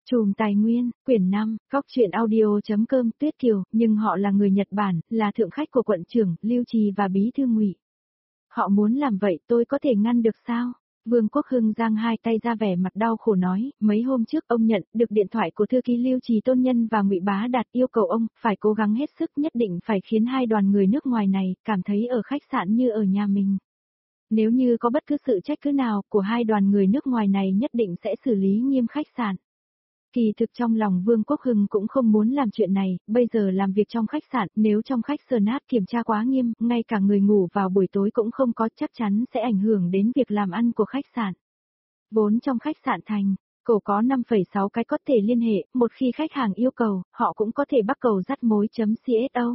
Chùm Tài Nguyên, quyển 5, góc truyện audio.com Tuyết Kiều, nhưng họ là người Nhật Bản, là thượng khách của quận trưởng, Lưu Trì và bí thư Ngụy. Họ muốn làm vậy tôi có thể ngăn được sao? Vương Quốc Hưng giang hai tay ra vẻ mặt đau khổ nói, mấy hôm trước ông nhận được điện thoại của thư ký Lưu Trì Tôn Nhân và Ngụy Bá Đạt yêu cầu ông phải cố gắng hết sức, nhất định phải khiến hai đoàn người nước ngoài này cảm thấy ở khách sạn như ở nhà mình. Nếu như có bất cứ sự trách cứ nào của hai đoàn người nước ngoài này nhất định sẽ xử lý nghiêm khách sạn. Kỳ thực trong lòng Vương Quốc Hưng cũng không muốn làm chuyện này, bây giờ làm việc trong khách sạn, nếu trong khách sạn kiểm tra quá nghiêm, ngay cả người ngủ vào buổi tối cũng không có, chắc chắn sẽ ảnh hưởng đến việc làm ăn của khách sạn. Vốn trong khách sạn Thành, cổ có 5,6 cái có thể liên hệ, một khi khách hàng yêu cầu, họ cũng có thể bắt cầu dắt mối.cso.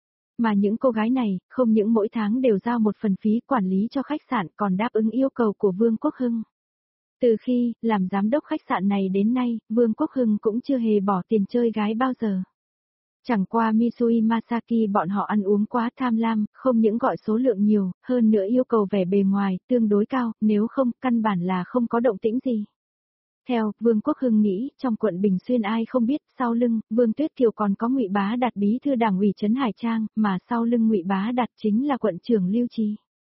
Mà những cô gái này, không những mỗi tháng đều giao một phần phí quản lý cho khách sạn còn đáp ứng yêu cầu của Vương Quốc Hưng. Từ khi làm giám đốc khách sạn này đến nay, Vương Quốc Hưng cũng chưa hề bỏ tiền chơi gái bao giờ. Chẳng qua Mitsui Masaki bọn họ ăn uống quá tham lam, không những gọi số lượng nhiều, hơn nữa yêu cầu vẻ bề ngoài tương đối cao, nếu không, căn bản là không có động tĩnh gì. Theo Vương Quốc Hưng nghĩ, trong quận Bình Xuyên ai không biết, sau lưng Vương Tuyết Kiều còn có Ngụy Bá Đạt bí thư đảng ủy trấn Hải Trang, mà sau lưng Ngụy Bá Đạt chính là quận trưởng Lưu Trì.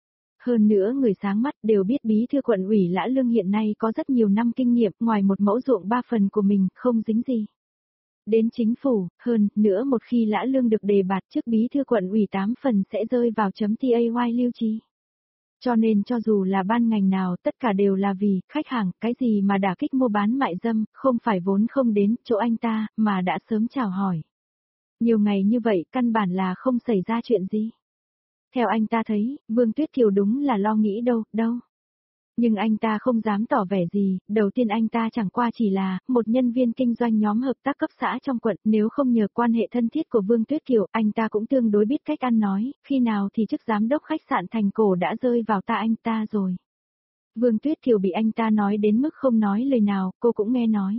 Hơn nữa người sáng mắt đều biết bí thư quận ủy Lã Lương hiện nay có rất nhiều năm kinh nghiệm, ngoài một mẫu ruộng 3 phần của mình, không dính gì đến chính phủ, hơn nữa một khi Lã Lương được đề bạt chức bí thư quận ủy 8 phần sẽ rơi vào .tay Lưu Trì. Cho nên cho dù là ban ngành nào tất cả đều là vì khách hàng, cái gì mà đả kích mua bán mại dâm, không phải vốn không đến chỗ anh ta, mà đã sớm chào hỏi. Nhiều ngày như vậy căn bản là không xảy ra chuyện gì. Theo anh ta thấy, Vương Tuyết Kiều đúng là lo nghĩ đâu. Nhưng anh ta không dám tỏ vẻ gì, đầu tiên anh ta chẳng qua chỉ là một nhân viên kinh doanh nhóm hợp tác cấp xã trong quận, nếu không nhờ quan hệ thân thiết của Vương Tuyết Kiều, anh ta cũng tương đối biết cách ăn nói, khi nào thì chức giám đốc khách sạn Thành Cổ đã rơi vào tay anh ta rồi. Vương Tuyết Kiều bị anh ta nói đến mức không nói lời nào, cô cũng nghe nói.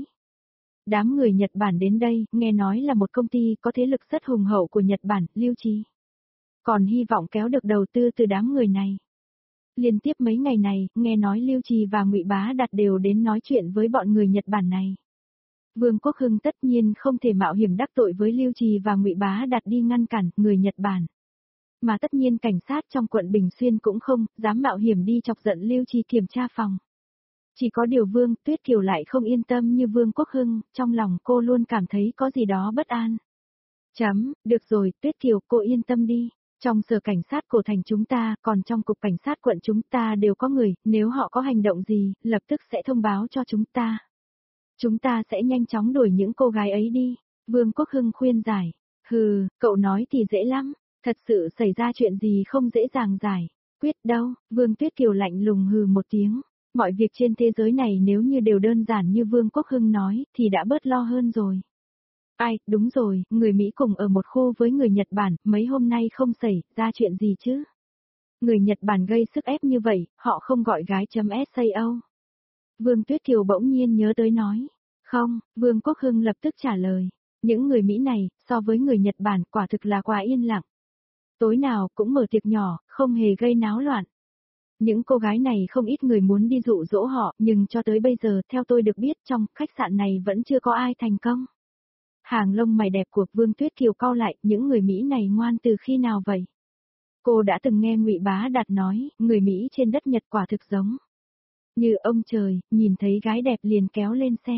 Đám người Nhật Bản đến đây, nghe nói là một công ty có thế lực rất hùng hậu của Nhật Bản, Lưu Trì. Còn hy vọng kéo được đầu tư từ đám người này. Liên tiếp mấy ngày này, nghe nói Lưu Trì và Ngụy Bá Đạt đều đến nói chuyện với bọn người Nhật Bản này. Vương Quốc Hưng tất nhiên không thể mạo hiểm đắc tội với Lưu Trì và Ngụy Bá Đạt đi ngăn cản người Nhật Bản. Mà tất nhiên cảnh sát trong quận Bình Xuyên cũng không dám mạo hiểm đi chọc giận Lưu Trì kiểm tra phòng. Chỉ có điều Vương Tuyết Kiều lại không yên tâm như Vương Quốc Hưng, trong lòng cô luôn cảm thấy có gì đó bất an. Được rồi, Tuyết Kiều, cô yên tâm đi. Trong sở cảnh sát cổ thành chúng ta, còn trong cục cảnh sát quận chúng ta đều có người, nếu họ có hành động gì, lập tức sẽ thông báo cho chúng ta. Chúng ta sẽ nhanh chóng đuổi những cô gái ấy đi. Vương Quốc Hưng khuyên giải. Hừ, cậu nói thì dễ lắm, thật sự xảy ra chuyện gì không dễ dàng giải. Quyết đâu, Vương Tuyết Kiều lạnh lùng hừ một tiếng. Mọi việc trên thế giới này nếu như đều đơn giản như Vương Quốc Hưng nói, thì đã bớt lo hơn rồi. Ai, đúng rồi, người Mỹ cùng ở một khu với người Nhật Bản, mấy hôm nay không xảy ra chuyện gì chứ? Người Nhật Bản gây sức ép như vậy, họ không gọi gái.sao. Vương Tuyết Kiều bỗng nhiên nhớ tới nói. Không, Vương Quốc Hưng lập tức trả lời. Những người Mỹ này, so với người Nhật Bản quả thực là quá yên lặng. Tối nào cũng mở tiệc nhỏ, không hề gây náo loạn. Những cô gái này không ít người muốn đi dụ dỗ họ, nhưng cho tới bây giờ, theo tôi được biết, trong khách sạn này vẫn chưa có ai thành công. Hàng lông mày đẹp của Vương Tuyết Kiều cau lại, những người Mỹ này ngoan từ khi nào vậy? Cô đã từng nghe Ngụy Bá Đạt nói, người Mỹ trên đất Nhật quả thực giống như ông trời, nhìn thấy gái đẹp liền kéo lên xe.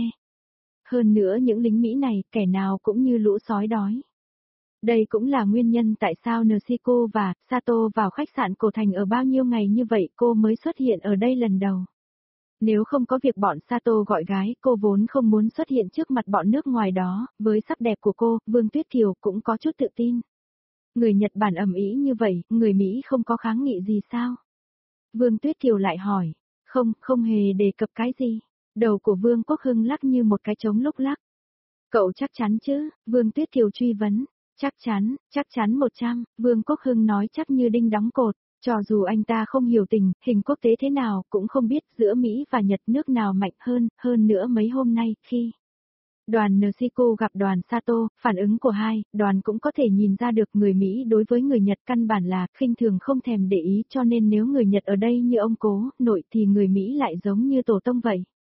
Hơn nữa những lính Mỹ này, kẻ nào cũng như lũ sói đói. Đây cũng là nguyên nhân tại sao Nishiko và Sato vào khách sạn cổ thành ở bao nhiêu ngày như vậy cô mới xuất hiện ở đây lần đầu. Nếu không có việc bọn Sato gọi gái, cô vốn không muốn xuất hiện trước mặt bọn nước ngoài đó, với sắc đẹp của cô, Vương Tuyết Kiều cũng có chút tự tin. Người Nhật Bản ầm ĩ như vậy, người Mỹ không có kháng nghị gì sao? Vương Tuyết Kiều lại hỏi, không hề đề cập cái gì. Đầu của Vương Quốc Hưng lắc như một cái trống lúc lắc. Cậu chắc chắn chứ? Vương Tuyết Kiều truy vấn. Chắc chắn 100, Vương Quốc Hưng nói chắc như đinh đóng cột. Cho dù anh ta không hiểu tình hình quốc tế thế nào, cũng không biết giữa Mỹ và Nhật nước nào mạnh hơn nữa mấy hôm nay, khi đoàn Nishiko gặp đoàn Sato, phản ứng của hai đoàn cũng có thể nhìn ra được người Mỹ đối với người Nhật căn bản là khinh thường không thèm để ý, cho nên nếu người Nhật ở đây như ông cố nội thì người Mỹ lại giống như tổ tông vậy.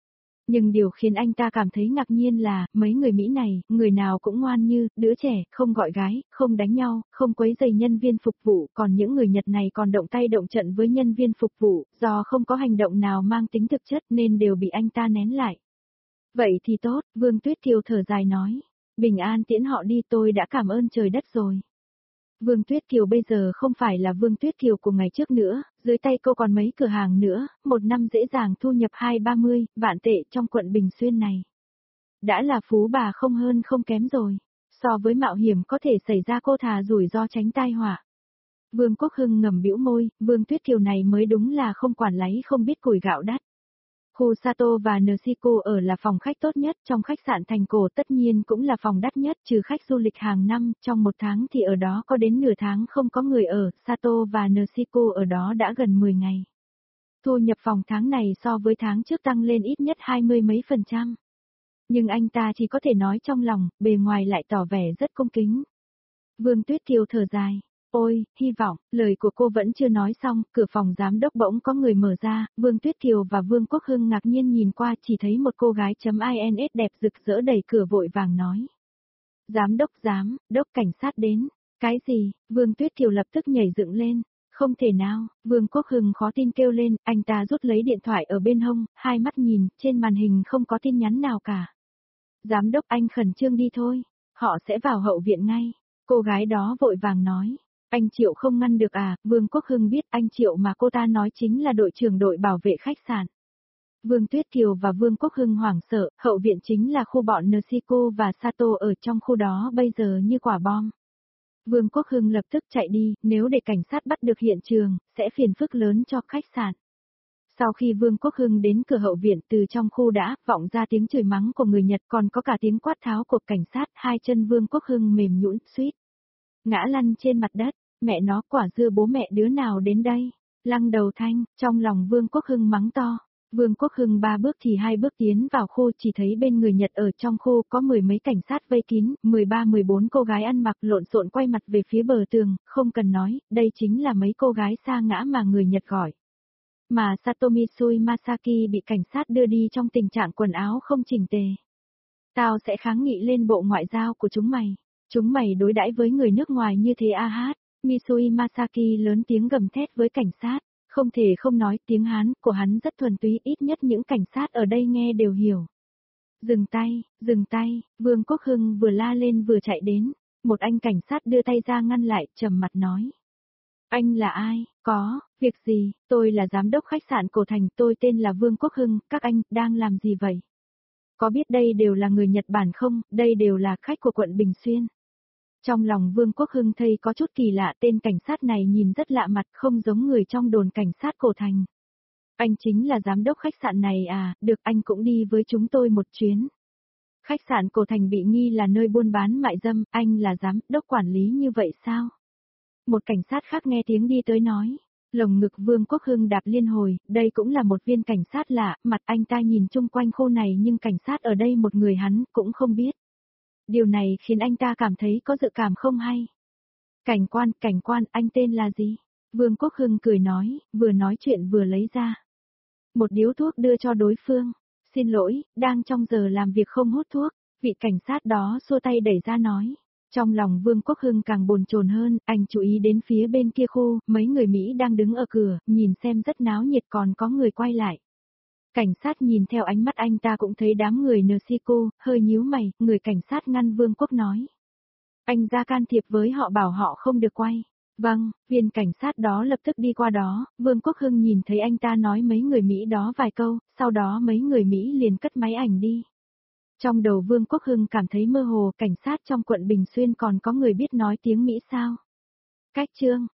Nhưng điều khiến anh ta cảm thấy ngạc nhiên là, mấy người Mỹ này, người nào cũng ngoan như, đứa trẻ, không gọi gái, không đánh nhau, không quấy rầy nhân viên phục vụ, còn những người Nhật này còn động tay động trận với nhân viên phục vụ, do không có hành động nào mang tính thực chất nên đều bị anh ta nén lại. Vậy thì tốt, Vương Tuyết Kiều thở dài nói. Bình an tiễn họ đi, tôi đã cảm ơn trời đất rồi. Vương Tuyết Kiều bây giờ không phải là Vương Tuyết Kiều của ngày trước nữa, dưới tay cô còn mấy cửa hàng nữa, một năm dễ dàng thu nhập 20-30 vạn tệ trong quận Bình Xuyên này. Đã là phú bà không hơn không kém rồi, so với mạo hiểm có thể xảy ra cô thà rủi ro tránh tai họa. Vương Quốc Hưng ngầm bĩu môi, Vương Tuyết Kiều này mới đúng là không quản lấy không biết củi gạo đắt. Khu Sato và Nshiko ở là phòng khách tốt nhất trong khách sạn Thành Cổ, tất nhiên cũng là phòng đắt nhất, trừ khách du lịch hàng năm, trong một tháng thì ở đó có đến nửa tháng không có người ở, Sato và Nshiko ở đó đã gần 10 ngày. Thu nhập phòng tháng này so với tháng trước tăng lên ít nhất 20 mấy %. Nhưng anh ta chỉ có thể nói trong lòng, bề ngoài lại tỏ vẻ rất cung kính. Vương Tuyết Kiều thở dài. Ôi, hy vọng, lời của cô vẫn chưa nói xong, cửa phòng giám đốc bỗng có người mở ra, Vương Tuyết Kiều và Vương Quốc Hưng ngạc nhiên nhìn qua chỉ thấy một cô gái .ins đẹp rực rỡ đẩy cửa vội vàng nói. Giám đốc cảnh sát đến. Cái gì? Vương Tuyết Kiều lập tức nhảy dựng lên. Không thể nào, Vương Quốc Hưng khó tin kêu lên, anh ta rút lấy điện thoại ở bên hông, hai mắt nhìn, trên màn hình không có tin nhắn nào cả. Giám đốc anh khẩn trương đi thôi, họ sẽ vào hậu viện ngay. Cô gái đó vội vàng nói. Anh Triệu không ngăn được à, Vương Quốc Hưng biết anh Triệu mà cô ta nói chính là đội trưởng đội bảo vệ khách sạn. Vương Tuyết Kiều và Vương Quốc Hưng hoảng sợ, hậu viện chính là khu bọn Nshiko và Sato ở trong khu đó bây giờ như quả bom. Vương Quốc Hưng lập tức chạy đi, nếu để cảnh sát bắt được hiện trường, sẽ phiền phức lớn cho khách sạn. Sau khi Vương Quốc Hưng đến cửa hậu viện, từ trong khu đã vọng ra tiếng chửi mắng của người Nhật, còn có cả tiếng quát tháo của cảnh sát, hai chân Vương Quốc Hưng mềm nhũn, suýt ngã lăn trên mặt đất. Mẹ nó, quả dưa bố mẹ đứa nào đến đây? Lăng Đầu Thanh, trong lòng Vương Quốc Hưng mắng to. Vương Quốc Hưng 3 bước thì 2 bước tiến vào khu, chỉ thấy bên người Nhật ở trong khu có mười mấy cảnh sát vây kín, 13-14 cô gái ăn mặc lộn xộn quay mặt về phía bờ tường, không cần nói, đây chính là mấy cô gái sa ngã mà người Nhật gọi. Mà Satomisui Masaki bị cảnh sát đưa đi trong tình trạng quần áo không chỉnh tề. Tao sẽ kháng nghị lên bộ ngoại giao của chúng mày. Chúng mày đối đãi với người nước ngoài như thế à hát. Misui Masaki lớn tiếng gầm thét với cảnh sát, không thể không nói tiếng Hán của hắn rất thuần túy, ít nhất những cảnh sát ở đây nghe đều hiểu. Dừng tay, Vương Quốc Hưng vừa la lên vừa chạy đến, một anh cảnh sát đưa tay ra ngăn lại, trầm mặt nói. Anh là ai? Có, việc gì? Tôi là giám đốc khách sạn Cổ Thành, tôi tên là Vương Quốc Hưng, các anh đang làm gì vậy? Có biết đây đều là người Nhật Bản không? Đây đều là khách của quận Bình Xuyên. Trong lòng Vương Quốc Hưng thấy có chút kỳ lạ, tên cảnh sát này nhìn rất lạ mặt, không giống người trong đồn cảnh sát Cổ Thành. Anh chính là giám đốc khách sạn này à, được, anh cũng đi với chúng tôi một chuyến. Khách sạn Cổ Thành bị nghi là nơi buôn bán mại dâm, anh là giám đốc quản lý như vậy sao? Một cảnh sát khác nghe tiếng đi tới nói. Lồng ngực Vương Quốc Hưng đạp liên hồi, đây cũng là một viên cảnh sát lạ, mặt anh ta nhìn chung quanh khu này nhưng cảnh sát ở đây một người hắn cũng không biết. Điều này khiến anh ta cảm thấy có dự cảm không hay. Cảnh quan, anh tên là gì? Vương Quốc Hưng cười nói, vừa nói chuyện vừa lấy ra một điếu thuốc đưa cho đối phương. Xin lỗi, đang trong giờ làm việc không hút thuốc. Vị cảnh sát đó xua tay đẩy ra nói. Trong lòng Vương Quốc Hưng càng bồn chồn hơn, anh chú ý đến phía bên kia khu, mấy người Mỹ đang đứng ở cửa, nhìn xem rất náo nhiệt, còn có người quay lại. Cảnh sát nhìn theo ánh mắt anh ta cũng thấy đám người Nshiko, hơi nhíu mày, người cảnh sát ngăn Vương Quốc nói. Anh ra can thiệp với họ, bảo họ không được quay. Vâng, viên cảnh sát đó lập tức đi qua đó, Vương Quốc Hưng nhìn thấy anh ta nói mấy người Mỹ đó vài câu, sau đó mấy người Mỹ liền cất máy ảnh đi. Trong đầu Vương Quốc Hưng cảm thấy mơ hồ, cảnh sát trong quận Bình Xuyên còn có người biết nói tiếng Mỹ sao? Cách chương